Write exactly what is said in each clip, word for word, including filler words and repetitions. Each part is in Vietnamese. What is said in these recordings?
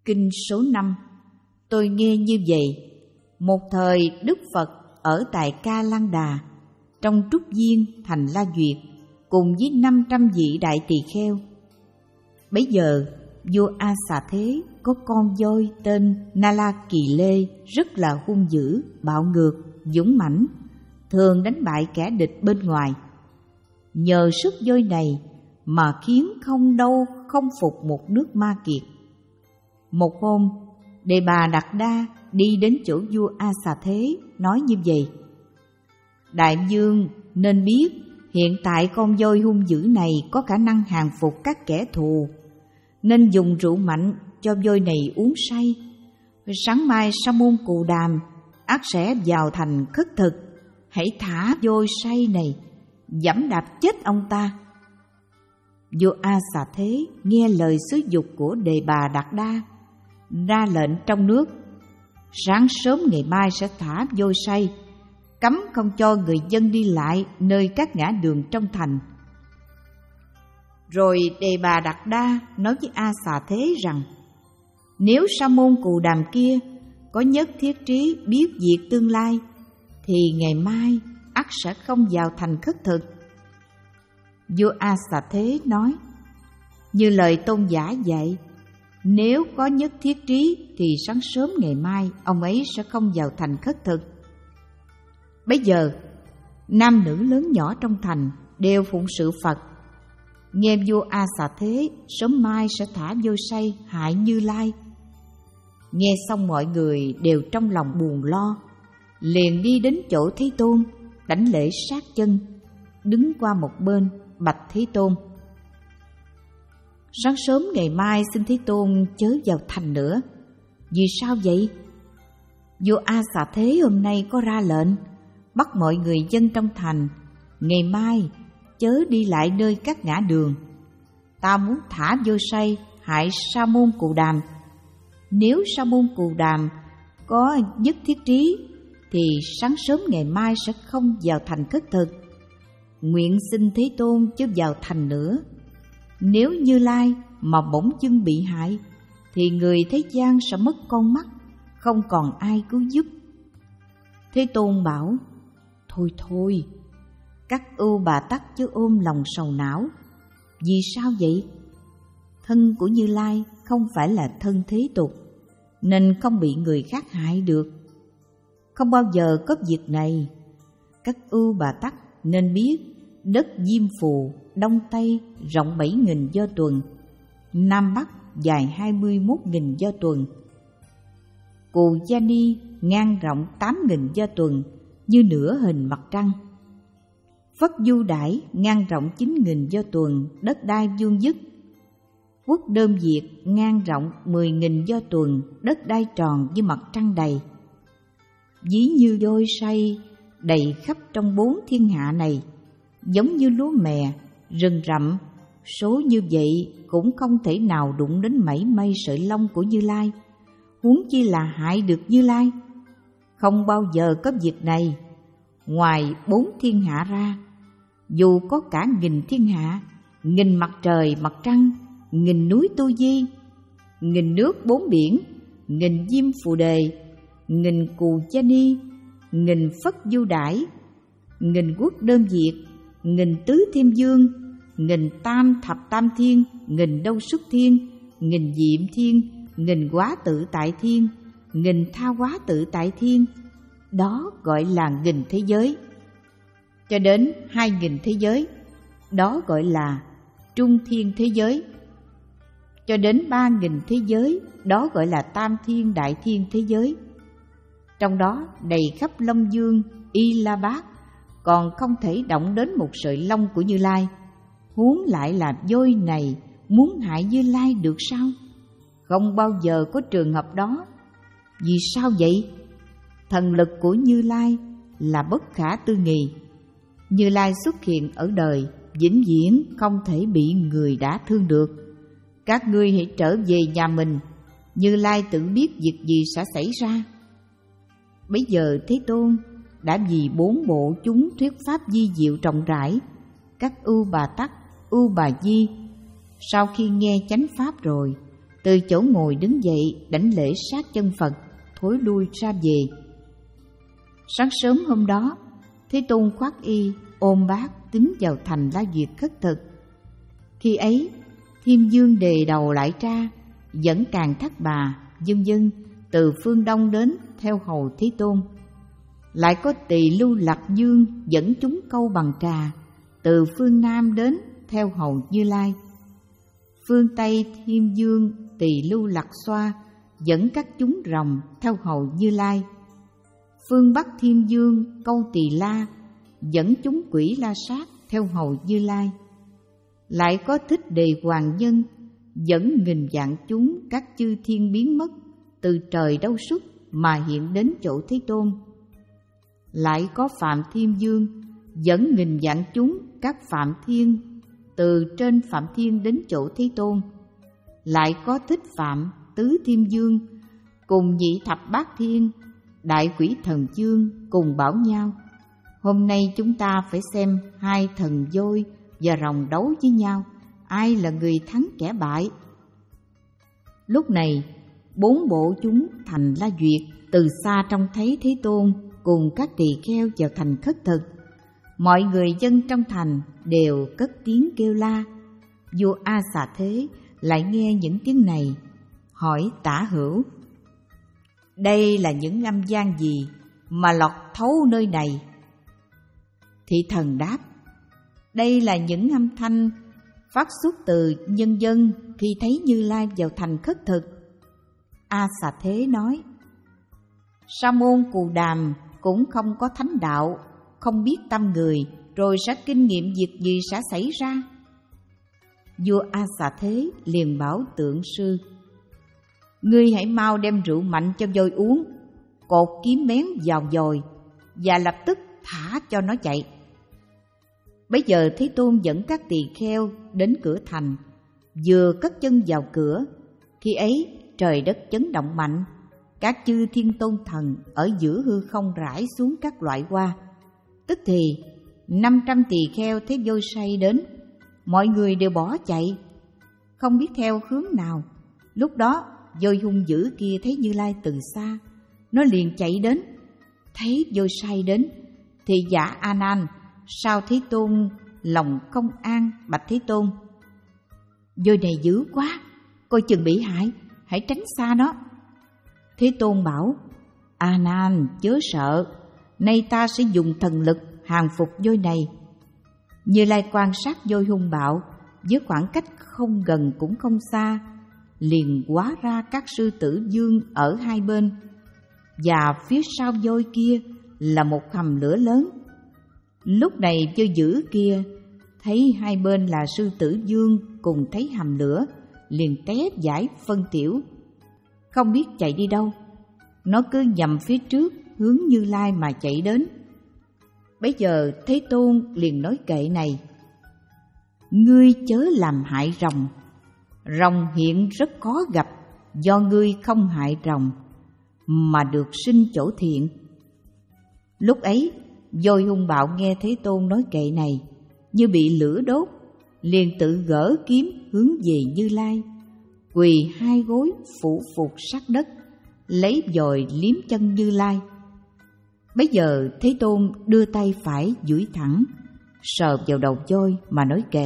Kinh số năm. Tôi nghe như vậy: một thời Đức Phật ở tại Ca Lan Đà, trong trúc viên thành La Duyệt, cùng với năm trăm vị đại tỳ kheo. Bấy giờ vua A Xà Thế có con voi tên Na La Kỳ Lê, rất là hung dữ, bạo ngược, dũng mãnh, thường đánh bại kẻ địch bên ngoài. Nhờ sức voi này mà khiến không đâu không phục một nước Ma Kiệt. Một hôm, Đề Bà Đạt Đa đi đến chỗ vua A Xà Thế, nói như vậy: Đại vương nên biết hiện tại con voi hung dữ này có khả năng hàng phục các kẻ thù, nên dùng rượu mạnh cho voi này uống say. Sáng mai Sa môn Cù Đàm ắt sẽ vào thành khất thực, hãy thả voi say này, giẫm đạp chết ông ta. Vua A Xà Thế nghe lời xứ dục của Đề Bà Đạt Đa, ra lệnh trong nước: sáng sớm ngày mai sẽ thả voi say, cấm không cho người dân đi lại nơi các ngã đường trong thành. Rồi Đề Bà Đạt Đa nói với A Xà Thế rằng: nếu Sa môn Cù Đàm kia có nhất thiết trí biết việc tương lai, thì ngày mai ắt sẽ không vào thành khất thực. Vua A Xà Thế nói: như lời tôn giả dạy, nếu có nhất thiết trí thì sáng sớm ngày mai ông ấy sẽ không vào thành khất thực. Bấy giờ nam nữ lớn nhỏ trong thành đều phụng sự Phật, nghe vua A Xà Thế sớm mai sẽ thả voi say hại Như Lai. Nghe xong mọi người đều trong lòng buồn lo, liền đi đến chỗ Thế Tôn, đảnh lễ sát chân, đứng qua một bên bạch Thế Tôn: sáng sớm ngày mai xin Thế Tôn chớ vào thành nữa. Vì sao vậy? Vua A Xà Thế hôm nay có ra lệnh bắt mọi người dân trong thành ngày mai chớ đi lại nơi các ngã đường. Ta muốn thả voi say hại Sa môn Cù Đàm. Nếu Sa môn Cù Đàm có nhất thiết trí, thì sáng sớm ngày mai sẽ không vào thành khất thực. Nguyện xin Thế Tôn chớ vào thành nữa. Nếu Như Lai mà bỗng dưng bị hại, thì người thế gian sẽ mất con mắt, không còn ai cứu giúp. Thế Tôn bảo: thôi thôi, các ưu bà tắc chớ ôm lòng sầu não. Vì sao vậy? Thân của Như Lai không phải là thân thế tục, nên không bị người khác hại được. Không bao giờ có việc này. Các ưu bà tắc nên biết đất Diêm Phù, Đông Tây rộng bảy nghìn do tuần, Nam Bắc dài hai mươi mốt nghìn do tuần. Cù Gia Ni ngang rộng tám nghìn do tuần, như nửa hình mặt trăng. Phất Du Đãi ngang rộng chín nghìn do tuần, đất đai vuông vức. Quốc Đơm Việt ngang rộng mười nghìn do tuần, đất đai tròn như mặt trăng đầy. Ví như voi say đầy khắp trong bốn thiên hạ này, giống như lúa mè, rừng rậm, số như vậy cũng không thể nào đụng đến mảy may sợi lông của Như Lai, huống chi là hại được Như Lai. Không bao giờ có việc này. Ngoài bốn thiên hạ ra, dù có cả nghìn thiên hạ, nghìn mặt trời mặt trăng, nghìn núi Tu Di, nghìn nước bốn biển, nghìn Diêm Phù Đề, nghìn Cù Gia Ni, nghìn Phất Du Đãi, nghìn Quốc Đơm Việt, nghìn Tứ Thiên Dương, nghìn Tam Thập Tam Thiên, nghìn Đâu Xuất Thiên, nghìn Diệm Thiên, nghìn Quá Tự Tại Thiên, nghìn Tha Quá Tự Tại Thiên. Đó gọi là nghìn thế giới. Cho đến hai nghìn thế giới, đó gọi là trung thiên thế giới. Cho đến ba nghìn thế giới, đó gọi là tam thiên đại thiên thế giới. Trong đó đầy khắp Long Dương, Y La Bát, còn không thể động đến một sợi lông của Như Lai. Huống lại là voi này muốn hại Như Lai được sao? Không bao giờ có trường hợp đó. Vì sao vậy? Thần lực của Như Lai là bất khả tư nghị. Như Lai xuất hiện ở đời, vĩnh viễn không thể bị người đả thương được. Các ngươi hãy trở về nhà mình, Như Lai tự biết việc gì sẽ xảy ra. Bấy giờ Thế Tôn đã vì bốn bộ chúng thuyết pháp di diệu rộng rãi, các ưu bà tắc, ưu bà di. Sau khi nghe chánh pháp rồi, từ chỗ ngồi đứng dậy đảnh lễ sát chân Phật, thối lui ra về. Sáng sớm hôm đó, Thế Tôn khoác y, ôm bát tiến vào thành La Duyệt khất thực. Khi ấy, Thiên Dương đề đầu lại ra, dẫn Càn Thác Bà, vân vân từ phương đông đến theo hầu Thế Tôn. Lại có Tỳ Lưu Lạc Dương dẫn chúng câu bằng trà, từ phương nam đến theo hầu Như Lai. Phương Tây Thiên Dương Tỳ Lưu Lạc Xoa dẫn các chúng rồng theo hầu Như Lai. Phương Bắc Thiên Dương câu Tỳ La dẫn chúng quỷ La Sát theo hầu Như Lai. Lại có Thích Đề Hoàng Nhân dẫn nghìn vạn chúng các chư thiên biến mất từ trời đâu xuất mà hiện đến chỗ Thế Tôn. Lại có Phạm Thiên Dương dẫn nghìn vạn chúng các Phạm Thiên từ trên Phạm Thiên đến chỗ Thế Tôn. Lại có Thích Phạm Tứ Thiên Dương cùng nhị thập bát thiên đại quỷ thần chương cùng bảo nhau: hôm nay chúng ta phải xem hai thần voi và rồng đấu với nhau, ai là người thắng kẻ bại. Lúc này bốn bộ chúng thành La Duyệt từ xa trông thấy Thế Tôn cùng các tỳ kheo vào thành khất thực. Mọi người dân trong thành đều cất tiếng kêu la. Vua A Xà Thế lại nghe những tiếng này, hỏi Tả Hữu: đây là những âm gian gì mà lọt thấu nơi này? Thị thần đáp: đây là những âm thanh phát xuất từ nhân dân khi thấy Như Lai vào thành khất thực. A Xà Thế nói: Sa môn Cù Đàm cũng không có thánh đạo, không biết tâm người, rồi sẽ kinh nghiệm việc gì sẽ xảy ra? Vua A Xà Thế liền bảo Tượng Sư: ngươi hãy mau đem rượu mạnh cho voi uống, cột kiếm bén vào dồi và lập tức thả cho nó chạy. Bấy giờ Thế Tôn dẫn các tỳ kheo đến cửa thành, vừa cất chân vào cửa, khi ấy trời đất chấn động mạnh, các chư thiên tôn thần ở giữa hư không rải xuống các loại hoa. Tức thì năm trăm tỳ kheo thấy voi say đến, mọi người đều bỏ chạy, không biết theo hướng nào. Lúc đó voi hung dữ kia thấy Như Lai từ xa, nó liền chạy đến. Thấy voi say đến thì giả A Nan: sao Thế Tôn lòng không an, bạch Thế Tôn: voi này dữ quá, coi chừng bị hại, hãy tránh xa nó. Thế Tôn bảo: A Nan chớ sợ, nay ta sẽ dùng thần lực hàng phục voi này. Như Lai quan sát voi hung bạo với khoảng cách không gần cũng không xa, liền hóa ra các sư tử dương ở hai bên, và phía sau voi kia là một hầm lửa lớn. Lúc này voi dữ kia thấy hai bên là sư tử dương cùng thấy hầm lửa, liền té giải phân tiểu, không biết chạy đi đâu. Nó cứ nhằm phía trước hướng Như Lai mà chạy đến. Bấy giờ Thế Tôn liền nói kệ này: ngươi chớ làm hại rồng, rồng hiện rất khó gặp, do ngươi không hại rồng mà được sinh chỗ thiện. Lúc ấy voi hung bạo nghe Thế Tôn nói kệ này, như bị lửa đốt, liền tự gỡ kiếm hướng về Như Lai, quỳ hai gối phủ phục sát đất, lấy dòi liếm chân Như Lai. Bấy giờ Thế Tôn đưa tay phải duỗi thẳng, sờ vào đầu voi mà nói kệ: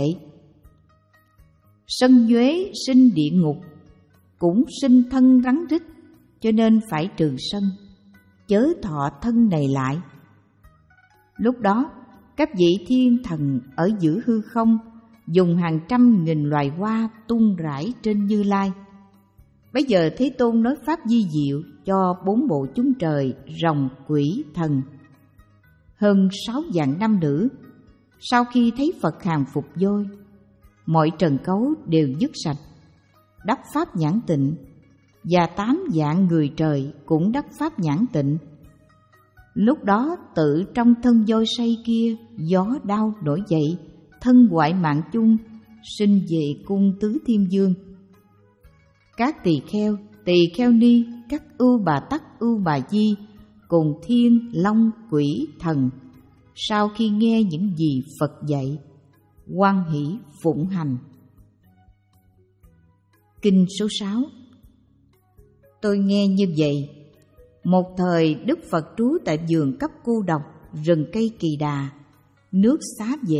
sân nhuế sinh địa ngục, cũng sinh thân rắn rít, cho nên phải trừ sân, chớ thọ thân này lại. Lúc đó các vị thiên thần ở giữa hư không dùng hàng trăm nghìn loài hoa tung rải trên Như Lai. Bây giờ Thế Tôn nói pháp di diệu cho bốn bộ chúng trời, rồng, quỷ, thần. Hơn sáu vạn nam nữ sau khi thấy Phật hàng phục voi, mọi trần cấu đều dứt sạch, đắc pháp nhãn tịnh, và tám vạn người trời cũng đắc pháp nhãn tịnh. Lúc đó tự trong thân voi say kia gió đau nổi dậy, thân hoại mạng chung, sinh về cung Tứ Thiên Dương. Các tỳ kheo, tỳ kheo ni, các ưu bà tắc, ưu bà di cùng thiên, long, quỷ, thần, sau khi nghe những gì Phật dạy, hoan hỷ phụng hành. Kinh số sáu. Tôi nghe như vậy. Một thời Đức Phật trú tại vườn cấp cô độc, rừng cây Kỳ Đà, nước Xá Vệ.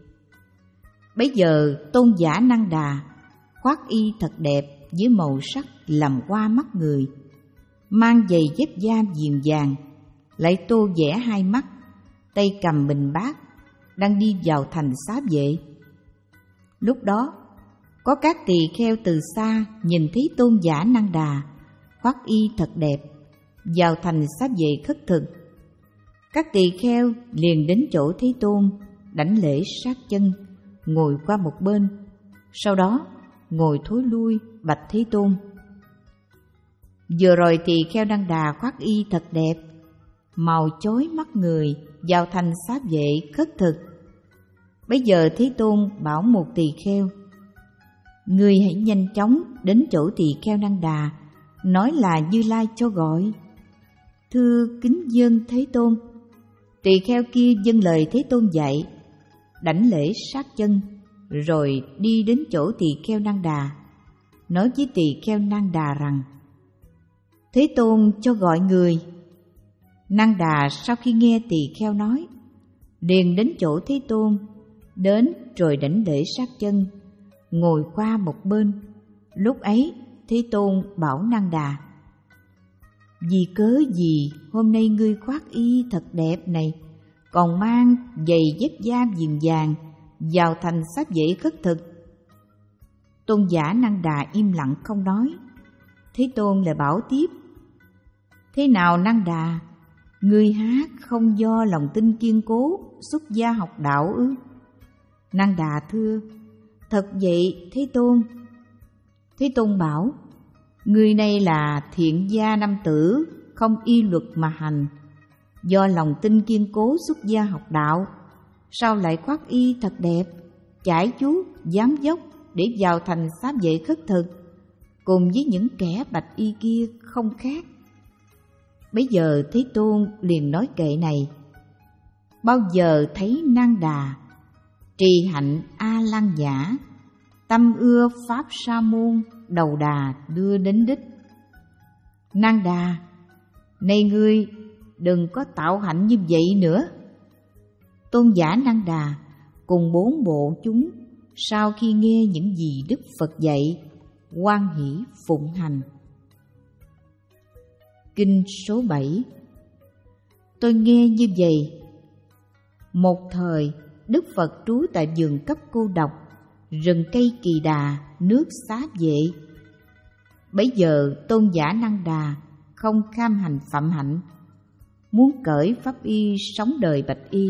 Bấy giờ tôn giả Năng Đà khoác y thật đẹp với màu sắc làm qua mắt người, mang giày dép da viền vàng, lại tô vẽ hai mắt, tay cầm bình bát, đang đi vào thành Xá Vệ. Lúc đó có các tỳ kheo từ xa nhìn thấy tôn giả Năng Đà khoác y thật đẹp vào thành Xá Vệ khất thực. Các tỳ kheo liền đến chỗ Thế Tôn, đảnh lễ sát chân, ngồi qua một bên, sau đó ngồi thối lui bạch Thế Tôn: Vừa rồi tỳ kheo Năng Đà khoác y thật đẹp, màu chói mắt người, vào thành Xá Vệ khất thực. Bây giờ Thế Tôn bảo một tỳ kheo: Ngươi hãy nhanh chóng đến chỗ tỳ kheo Năng Đà, nói là Như Lai cho gọi. Thưa kính dâng Thế Tôn. Tỳ kheo kia dâng lời Thế Tôn dạy, đảnh lễ sát chân, rồi đi đến chỗ tỳ kheo Năng Đà, nói với tỳ kheo Năng Đà rằng: Thế Tôn cho gọi người. Năng Đà sau khi nghe tỳ kheo nói, liền đến chỗ Thế Tôn, đến rồi đảnh lễ sát chân, ngồi qua một bên. Lúc ấy Thế Tôn bảo Năng Đà: Vì cớ gì hôm nay ngươi khoác y thật đẹp này, còn mang giày dép da viền vàng vào thành Xá Vệ khất thực? Tôn giả Năng Đà im lặng không nói. Thế Tôn lại bảo tiếp: Thế nào Năng Đà, ngươi hát không do lòng tin kiên cố, xuất gia học đạo ư? Năng Đà thưa: Thật vậy Thế Tôn. Thế Tôn bảo: Người này là thiện gia nam tử, không y luật mà hành, do lòng tin kiên cố xuất gia học đạo, sao lại khoác y thật đẹp, chải chuốt, dám dốc để vào thành Xá Vệ khất thực, cùng với những kẻ bạch y kia không khác. Bấy giờ Thế Tôn liền nói kệ này: Bao giờ thấy Năng Đà trì hạnh A Lăng Nhã, tâm ưa pháp sa môn, đầu đà đưa đến đích. Năng Đà, này ngươi đừng có tạo hạnh như vậy nữa. Tôn giả Năng Đà cùng bốn bộ chúng sau khi nghe những gì Đức Phật dạy, hoan hỷ phụng hành. Kinh số bảy. Tôi nghe như vậy. Một thời Đức Phật trú tại vườn cấp cô độc, rừng cây Kỳ Đà, nước Xá Vệ. Bấy giờ tôn giả Năng Đà không kham hành phạm hạnh, muốn cởi pháp y sống đời bạch y.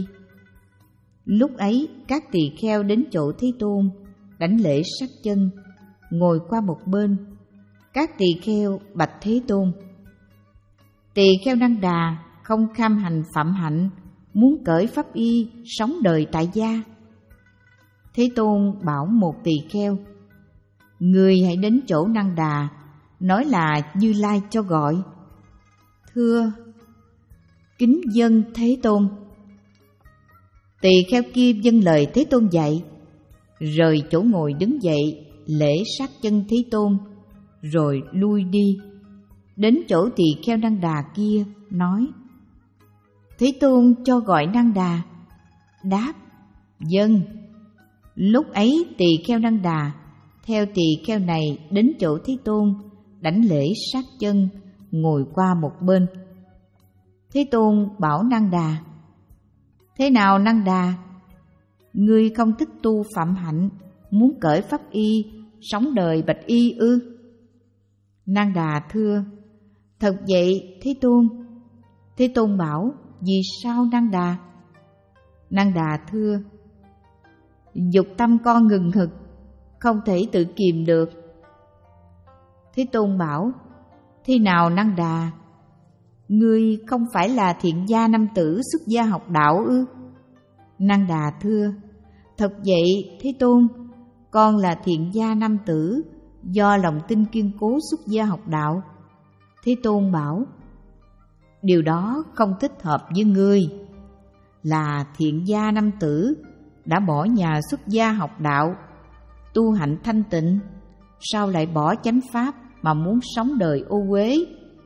Lúc ấy các tỳ kheo đến chỗ Thế Tôn, đảnh lễ sát chân, ngồi qua một bên. Các tỳ kheo bạch Thế Tôn: Tỳ kheo Năng Đà không kham hành phạm hạnh, muốn cởi pháp y sống đời tại gia. Thế Tôn bảo một tỳ kheo: Người hãy đến chỗ Năng Đà, nói là Như Lai cho gọi. Thưa kính dâng Thế Tôn. Tỳ kheo kia dâng lời Thế Tôn dạy, rời chỗ ngồi đứng dậy lễ sát chân Thế Tôn, rồi lui đi. Đến chỗ tỳ kheo Năng Đà kia nói: Thế Tôn cho gọi Năng Đà. Đáp: Dâng. Lúc ấy tỳ kheo Năng Đà theo tỳ kheo này đến chỗ Thế Tôn, đảnh lễ sát chân, ngồi qua một bên. Thế Tôn bảo Năng Đà: Thế nào Năng Đà, ngươi không thích tu phạm hạnh, muốn cởi pháp y sống đời bạch y ư? Năng Đà thưa: Thật vậy Thế Tôn. Thế Tôn bảo: Vì sao Năng Đà? Năng Đà thưa: Dục tâm con ngừng hực, không thể tự kiềm được. Thế Tôn bảo: Thế nào Năng Đà, ngươi không phải là thiện gia nam tử xuất gia học đạo ư? Năng Đà thưa: Thật vậy Thế Tôn, con là thiện gia nam tử, do lòng tin kiên cố xuất gia học đạo. Thế Tôn bảo: Điều đó không thích hợp với ngươi. Là thiện gia nam tử, đã bỏ nhà xuất gia học đạo, tu hạnh thanh tịnh, sao lại bỏ chánh pháp mà muốn sống đời ô uế?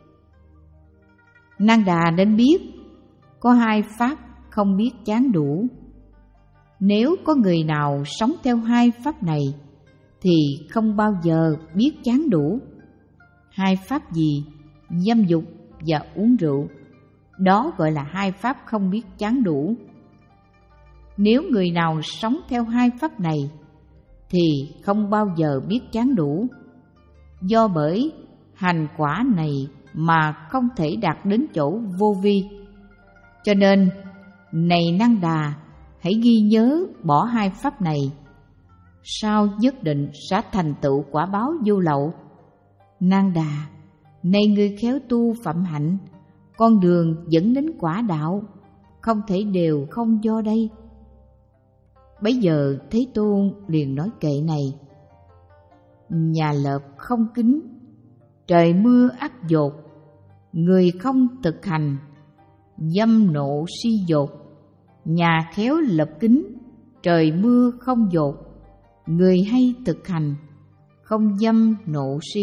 Nang Đà nên biết, có hai pháp không biết chán đủ. Nếu có người nào sống theo hai pháp này thì không bao giờ biết chán đủ. Hai pháp gì? Dâm dục và uống rượu. Đó gọi là hai pháp không biết chán đủ. Nếu người nào sống theo hai pháp này thì không bao giờ biết chán đủ. Do bởi hành quả này mà không thể đạt đến chỗ vô vi. Cho nên, này Nang Đà, hãy ghi nhớ bỏ hai pháp này, sao nhất định sẽ thành tựu quả báo vô lậu. Nang Đà, này người khéo tu phạm hạnh, con đường dẫn đến quả đạo không thể đều không do đây. Bấy giờ Thế Tôn liền nói kệ này: nhà lợp không kính, trời mưa ắt dột, người không thực hành, dâm nộ si dột. Nhà khéo lợp kính, trời mưa không dột, người hay thực hành, không dâm nộ si.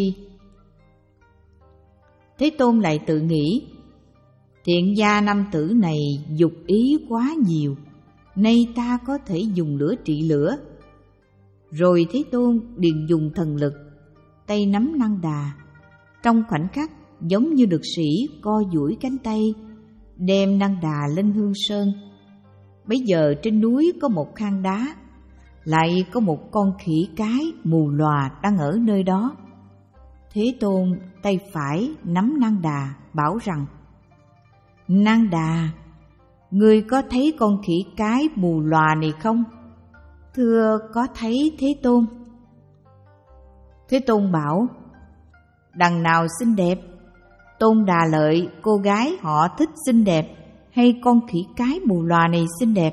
Thế Tôn lại tự nghĩ, thiện gia nam tử này dục ý quá nhiều, nay ta có thể dùng lửa trị lửa. Rồi Thế Tôn liền dùng thần lực, tay nắm Nang Đà, trong khoảnh khắc giống như lực sĩ co duỗi cánh tay, đem Nang Đà lên hương sơn. Bấy giờ trên núi có một hang đá, lại có một con khỉ cái mù lòa đang ở nơi đó. Thế Tôn tay phải nắm Nang Đà, bảo rằng: Nang Đà, ngươi có thấy con khỉ cái mù lòa này không? Thưa, có thấy Thế Tôn. Thế Tôn bảo: đằng nào xinh đẹp? Tôn Đà Lợi, cô gái họ thích xinh đẹp, hay con khỉ cái mù lòa này xinh đẹp?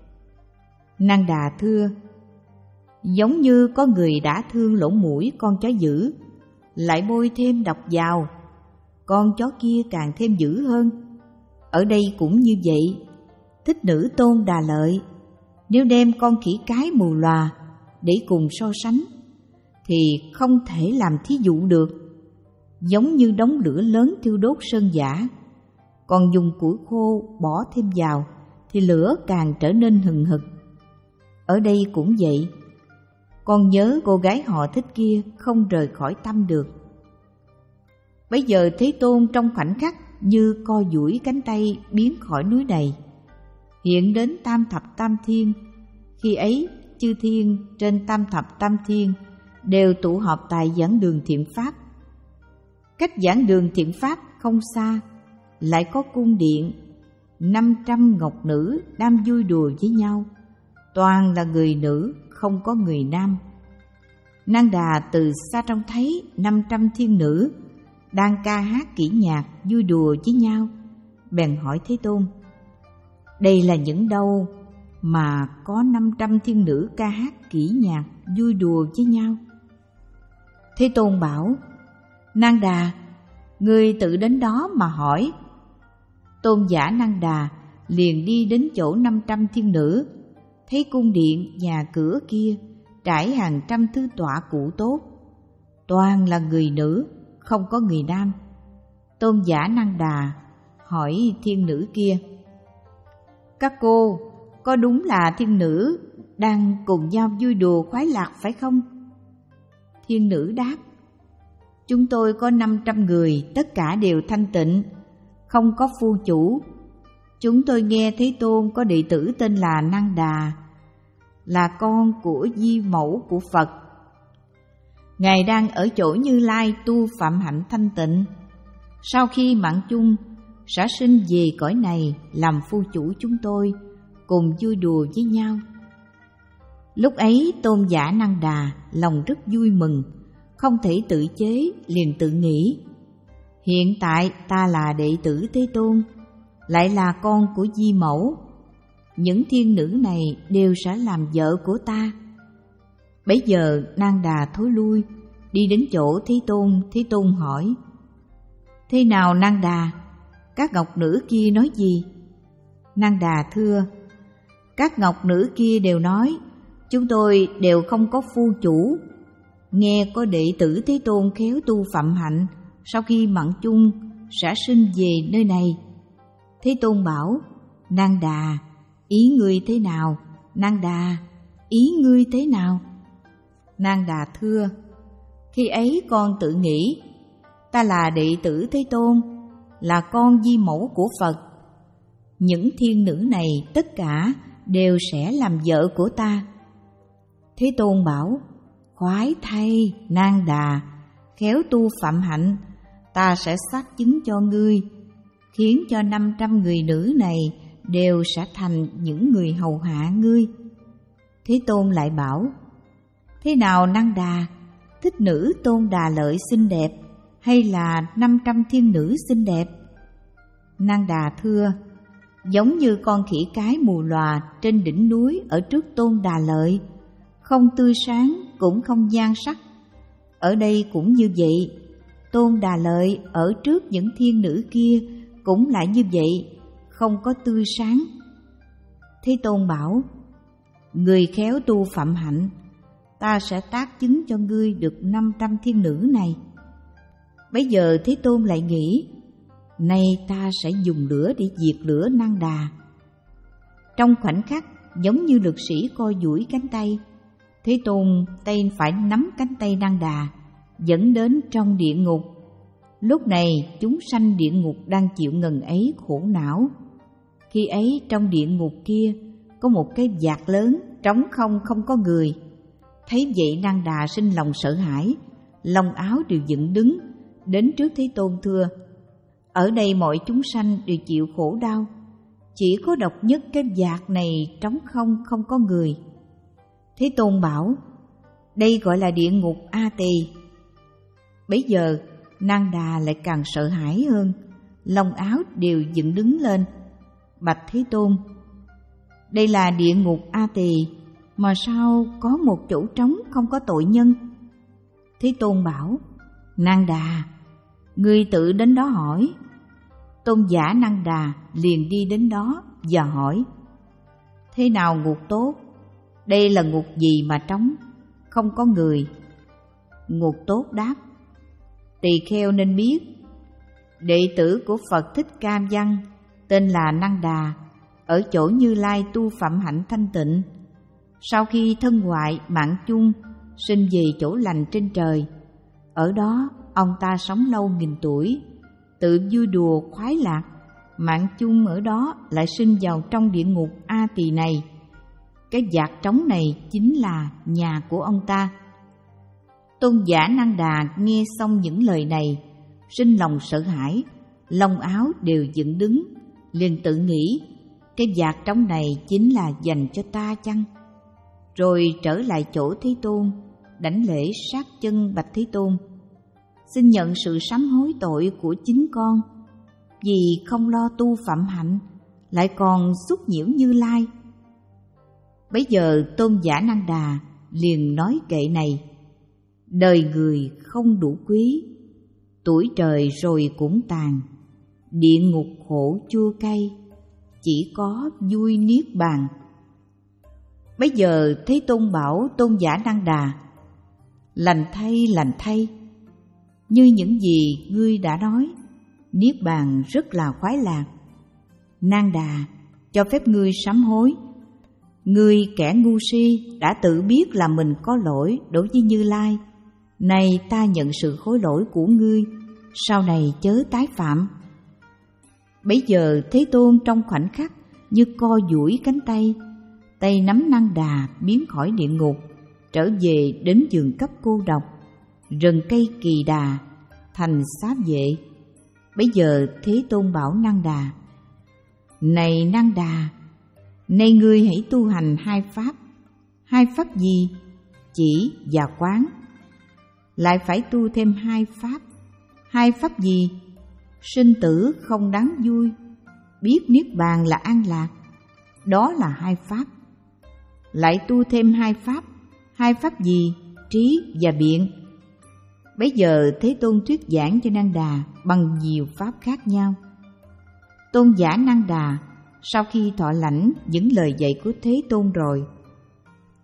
Nang Đà thưa: giống như có người đã thương lỗ mũi con chó dữ, lại bôi thêm độc vào, con chó kia càng thêm dữ hơn. Ở đây cũng như vậy. Thích nữ Tôn Đà Lợi, nếu đem con khỉ cái mù lòa để cùng so sánh thì không thể làm thí dụ được. Giống như đống lửa lớn thiêu đốt sơn giả, còn dùng củi khô bỏ thêm vào thì lửa càng trở nên hừng hực. Ở đây cũng vậy, con nhớ cô gái họ thích kia không rời khỏi tâm được. Bấy giờ Thế Tôn trong khoảnh khắc như co duỗi cánh tay biến khỏi núi này, hiện đến tam thập tam thiên. Khi ấy chư thiên trên tam thập tam thiên đều tụ họp tại giảng đường thiện pháp. Cách giảng đường thiện pháp không xa lại có cung điện, năm trăm ngọc nữ đang vui đùa với nhau, toàn là người nữ, không có người nam. Nang Đà từ xa trông thấy năm trăm thiên nữ đang ca hát kỹ nhạc vui đùa với nhau, bèn hỏi Thế Tôn: đây là những đâu mà có năm trăm thiên nữ ca hát kỹ nhạc vui đùa với nhau? Thế Tôn bảo: Nang Đà, ngươi tự đến đó mà hỏi. Tôn giả Nang Đà liền đi đến chỗ năm trăm thiên nữ, thấy cung điện nhà cửa kia trải hàng trăm thứ tọa cụ tốt, toàn là người nữ, không có người nam. Tôn giả Nang Đà hỏi thiên nữ kia: các cô, có đúng là thiên nữ đang cùng nhau vui đùa khoái lạc phải không? Thiên nữ đáp: chúng tôi có năm trăm người, tất cả đều thanh tịnh, không có phu chủ. Chúng tôi nghe Thế Tôn có đệ tử tên là Nang Đà, là con của Di Mẫu của Phật. Ngài đang ở chỗ Như Lai tu phạm hạnh thanh tịnh. Sau khi mạng chung sẽ sinh về cõi này làm phu chủ chúng tôi, cùng vui đùa với nhau. Lúc ấy Tôn giả Nang Đà lòng rất vui mừng, không thể tự chế, liền tự nghĩ: hiện tại ta là đệ tử Thế Tôn, lại là con của Di Mẫu, những thiên nữ này đều sẽ làm vợ của ta. Bấy giờ Nang Đà thối lui, đi đến chỗ Thế Tôn. Thế Tôn hỏi: thế nào Nang Đà, các ngọc nữ kia nói gì? Nang Đà thưa: các ngọc nữ kia đều nói chúng tôi đều không có phu chủ. nghe có đệ tử Thế Tôn khéo tu phạm hạnh, sau khi mạng chung sẽ sinh về nơi này. Thế Tôn bảo: Nang Đà, ý ngươi thế nào? Nang Đà, ý ngươi thế nào? Nang Đà thưa: Khi ấy con tự nghĩ, ta là đệ tử Thế Tôn, là con di mẫu của Phật. Những thiên nữ này tất cả đều sẽ làm vợ của ta. Thế Tôn bảo: Khoái thay, Nang Đà, khéo tu phạm hạnh, ta sẽ xác chứng cho ngươi, khiến cho năm trăm người nữ này đều sẽ thành những người hầu hạ ngươi. Thế Tôn lại bảo: Thế nào Nang Đà, thích nữ Tôn Đà Lợi xinh đẹp hay là năm trăm thiên nữ xinh đẹp? Nang Đà thưa: Giống như con khỉ cái mù lòa trên đỉnh núi ở trước Tôn Đà Lợi, không tươi sáng cũng không nhan sắc. Ở đây cũng như vậy, Tôn Đà Lợi ở trước những thiên nữ kia cũng lại như vậy, không có tươi sáng. Thế Tôn bảo: Người khéo tu phạm hạnh, ta sẽ tác chứng cho ngươi được năm trăm thiên nữ này. Bấy giờ Thế Tôn lại nghĩ, nay ta sẽ dùng lửa để diệt lửa Nang Đà. Trong khoảnh khắc, giống như lực sĩ co duỗi cánh tay, Thế Tôn tay phải nắm cánh tay Nang Đà, dẫn đến trong địa ngục. Lúc này chúng sanh địa ngục đang chịu ngần ấy khổ não. Khi ấy trong địa ngục kia có một cái vạc lớn, trống không, không có người. Thấy vậy Nang Đà sinh lòng sợ hãi, lông áo đều dựng đứng, đến trước Thế Tôn thưa: Ở đây mọi chúng sanh đều chịu khổ đau, chỉ có độc nhất cái vạc này trống không, không có người. Thế Tôn bảo: Đây gọi là địa ngục A Tỳ. Bấy giờ Nang Đà lại càng sợ hãi hơn, lông áo đều dựng đứng lên, bạch Thế Tôn: Đây là địa ngục A Tỳ, mà sao có một chỗ trống không có tội nhân? Thế Tôn bảo: Nang Đà, ngươi tự đến đó hỏi. Tôn giả Nang Đà liền đi đến đó và hỏi: Thế nào ngục tốt? Đây là ngục gì mà trống, không có người? Ngục tốt đáp: Tỳ kheo nên biết, đệ tử của Phật Thích Ca Văn tên là Nang Đà, ở chỗ Như Lai tu phạm hạnh thanh tịnh. Sau khi thân hoại mạng chung, sinh về chỗ lành trên trời. Ở đó ông ta sống lâu nghìn tuổi, tự vui đùa khoái lạc. Mạng chung ở đó lại sinh vào trong địa ngục A Tỳ này. Cái vạc trống này chính là nhà của ông ta. Tôn giả Nang Đà nghe xong những lời này, sinh lòng sợ hãi, lông áo đều dựng đứng, liền tự nghĩ, cái vạc trống này chính là dành cho ta chăng? Rồi trở lại chỗ Thế Tôn, đảnh lễ sát chân bạch Thế Tôn: Xin nhận sự sám hối tội của chính con, vì không lo tu phạm hạnh, lại còn xúc nhiễu Như Lai. Bấy giờ Tôn giả Nang Đà liền nói kệ này: Đời người không đủ quý, tuổi trời rồi cũng tàn, địa ngục khổ chua cay, chỉ có vui niết bàn. Bấy giờ Thế Tôn bảo Tôn giả Nang Đà: Lành thay, lành thay, như những gì ngươi đã nói, niết bàn rất là khoái lạc. Nang Đà, cho phép ngươi sám hối. Ngươi kẻ ngu si đã tự biết là mình có lỗi đối với Như Lai, nay ta nhận sự hối lỗi của ngươi, sau này chớ tái phạm. Bấy giờ Thế Tôn trong khoảnh khắc như co duỗi cánh tay, tay nắm Nang Đà biến khỏi địa ngục, trở về đến vườn cấp cô độc, rừng cây Kỳ Đà, thành xá vệ. Bấy giờ Thế Tôn bảo Nang Đà: Này Nang Đà, nay ngươi hãy tu hành hai pháp. Hai pháp gì? Chỉ và quán. Lại phải tu thêm hai pháp. Hai pháp gì? Sinh tử không đáng vui, biết niết bàn là an lạc. Đó là hai pháp. Lại tu thêm hai pháp. Hai pháp gì? Trí và biện. Bấy giờ Thế Tôn thuyết giảng cho Nang Đà bằng nhiều pháp khác nhau. Tôn giả Nang Đà sau khi thọ lãnh những lời dạy của Thế Tôn rồi,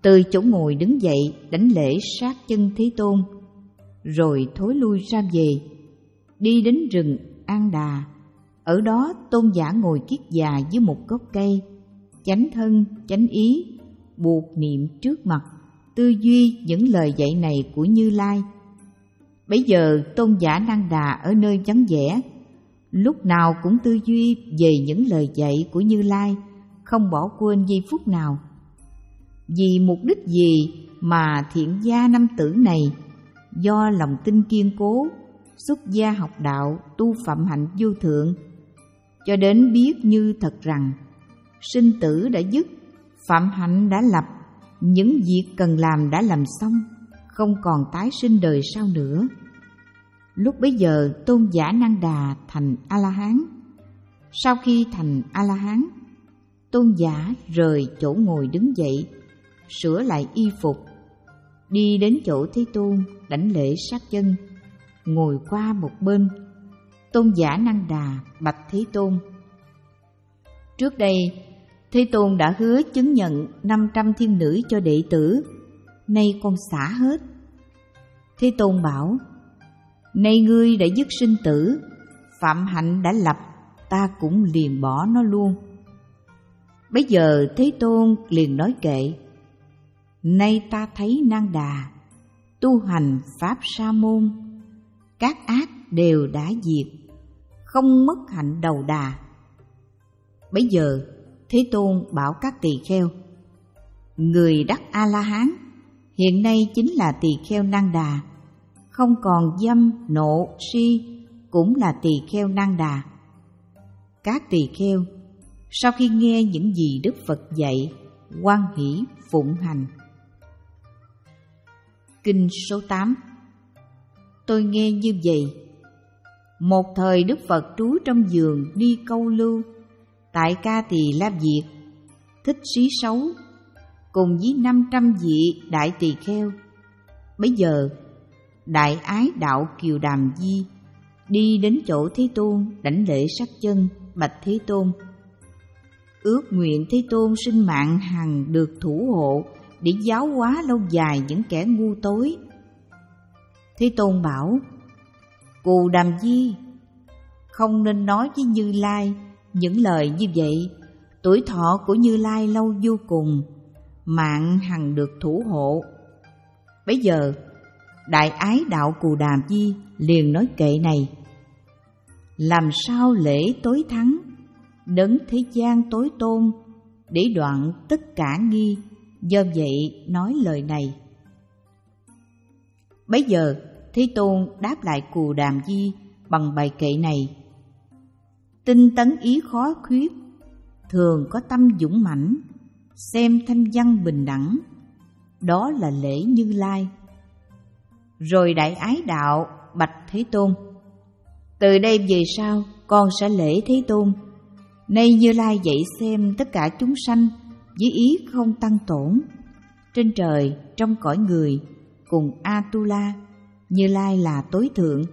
từ chỗ ngồi đứng dậy đảnh lễ sát chân Thế Tôn, rồi thối lui ra về, đi đến rừng An Đà. Ở đó tôn giả ngồi kiết già dưới một gốc cây, chánh thân chánh ý, buộc niệm trước mặt, tư duy những lời dạy này của Như Lai. Bấy giờ tôn giả Nang Đà ở nơi vắng vẻ, lúc nào cũng tư duy về những lời dạy của Như Lai, không bỏ quên giây phút nào. Vì mục đích gì mà thiện gia nam tử này do lòng tin kiên cố, xuất gia học đạo, tu phạm hạnh vô thượng, cho đến biết như thật rằng sinh tử đã dứt, phạm hạnh đã lập, những việc cần làm đã làm xong, không còn tái sinh đời sau nữa. Lúc bấy giờ tôn giả Nang Đà thành A-la-hán. Sau khi thành A-la-hán, tôn giả rời chỗ ngồi đứng dậy, sửa lại y phục, đi đến chỗ Thế Tôn đảnh lễ sát chân, ngồi qua một bên. Tôn giả Nang Đà bạch Thế Tôn: trước đây Thế Tôn đã hứa chứng nhận năm trăm thiên nữ cho đệ tử, nay con xả hết. Thế Tôn bảo: nay ngươi đã dứt sinh tử, phạm hạnh đã lập, ta cũng liền bỏ nó luôn. Bấy giờ Thế Tôn liền nói kệ: nay ta thấy Nang Đà tu hành pháp sa môn, các ác đều đã diệt, không mất hạnh đầu đà. Bấy giờ Thế Tôn bảo các tỳ kheo: người đắc A-la-hán hiện nay chính là tỳ kheo Nang Đà, không còn dâm nộ si, cũng là tỳ kheo Nang Đà. Các tỳ kheo sau khi nghe những gì Đức Phật dạy, hoan hỷ phụng hành. Kinh số tám. Tôi nghe như vậy: một thời Đức Phật trú trong vườn đi câu lưu tại Ca Tỳ La Việt, Thích Xí Sấu, cùng với năm trăm vị đại tỳ kheo. Bấy giờ Đại Ái Đạo Kiều Đàm Di đi đến chỗ Thế Tôn đảnh lễ sát chân, bạch Thế Tôn: ước nguyện Thế Tôn sinh mạng hằng được thủ hộ để giáo hóa lâu dài những kẻ ngu tối. Thế Tôn bảo: Cù Đàm Di, không nên nói với Như Lai những lời như vậy. Tuổi thọ của Như Lai lâu vô cùng, mạng hằng được thủ hộ. Bấy giờ Đại Ái Đạo Cù Đàm Di liền nói kệ này: làm sao lễ tối thắng, đấng thế gian tối tôn, để đoạn tất cả nghi, do vậy nói lời này. Bấy giờ Thế Tôn đáp lại Cù Đàm Di bằng bài kệ này: tinh tấn ý khó khuyết, thường có tâm dũng mãnh, xem thanh văn bình đẳng, đó là lễ Như Lai. Rồi Đại Ái Đạo bạch Thế Tôn: từ đây về sau con sẽ lễ Thế Tôn. Nay Như Lai dạy xem tất cả chúng sanh với ý không tăng tổn, trên trời, trong cõi người, cùng Atula, Như Lai là tối thượng.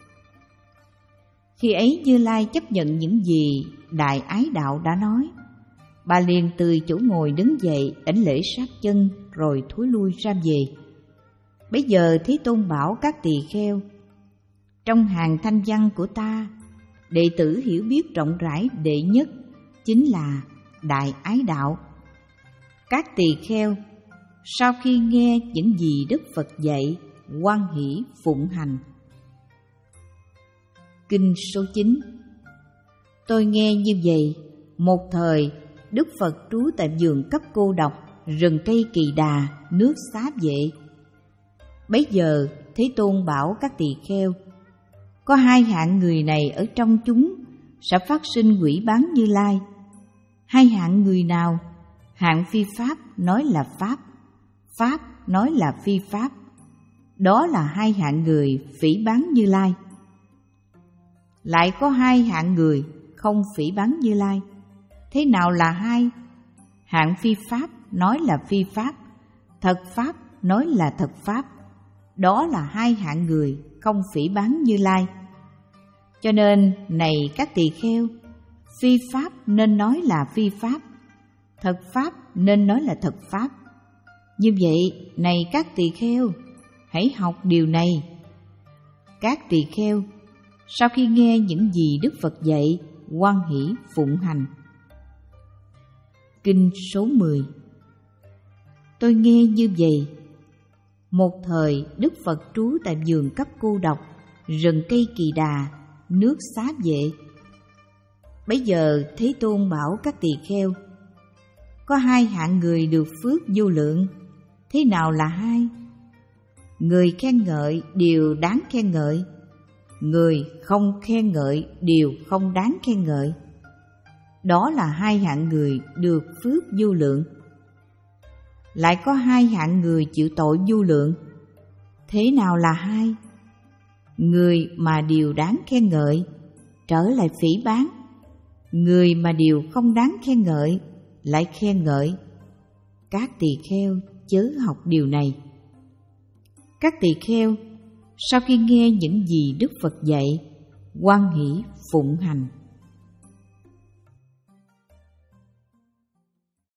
Khi ấy Như Lai chấp nhận những gì Đại Ái Đạo đã nói, bà liền từ chỗ ngồi đứng dậy đảnh lễ sát chân, rồi thối lui ra về. Bấy giờ Thế Tôn bảo các tỳ kheo: trong hàng thanh văn của ta, đệ tử hiểu biết rộng rãi đệ nhất chính là Đại Ái Đạo. Các tỳ kheo sau khi nghe những gì Đức Phật dạy, hoan hỷ phụng hành. Kinh số chín. Tôi nghe như vậy: một thời Đức Phật trú tại vườn cấp cô độc, rừng cây Kỳ Đà, nước Xá Vệ. Bấy giờ Thế Tôn bảo các tỳ kheo: có hai hạng người này ở trong chúng sẽ phát sinh quỷ bán Như Lai. Hai hạng người nào? Hạng phi pháp nói là pháp, pháp nói là phi pháp. Đó là hai hạng người phỉ báng Như Lai. Lại có hai hạng người không phỉ báng Như Lai. Thế nào là hai? Hạng phi pháp nói là phi pháp, thật pháp nói là thật pháp. Đó là hai hạng người không phỉ báng Như Lai. Cho nên này các tỳ kheo, phi pháp nên nói là phi pháp, thật pháp nên nói là thật pháp. Như vậy, này các tỳ kheo, hãy học điều này. Các tỳ kheo, sau khi nghe những gì Đức Phật dạy, hoan hỷ phụng hành. Kinh số mười. Tôi nghe như vậy. Một thời, Đức Phật trú tại vườn cấp cô độc, rừng cây kỳ đà, nước xá vệ. Bấy giờ Thế Tôn bảo các tỳ kheo: có hai hạng người được phước vô lượng. Thế nào là hai? Người khen ngợi điều đáng khen ngợi, người không khen ngợi điều không đáng khen ngợi. Đó là hai hạng người được phước vô lượng. Lại có hai hạng người chịu tội vô lượng. Thế nào là hai? Người mà điều đáng khen ngợi trở lại phỉ báng, người mà điều không đáng khen ngợi lại khen ngợi. Các tỳ kheo chớ học điều này. Các tỳ kheo, sau khi nghe những gì Đức Phật dạy, hoan hỷ phụng hành.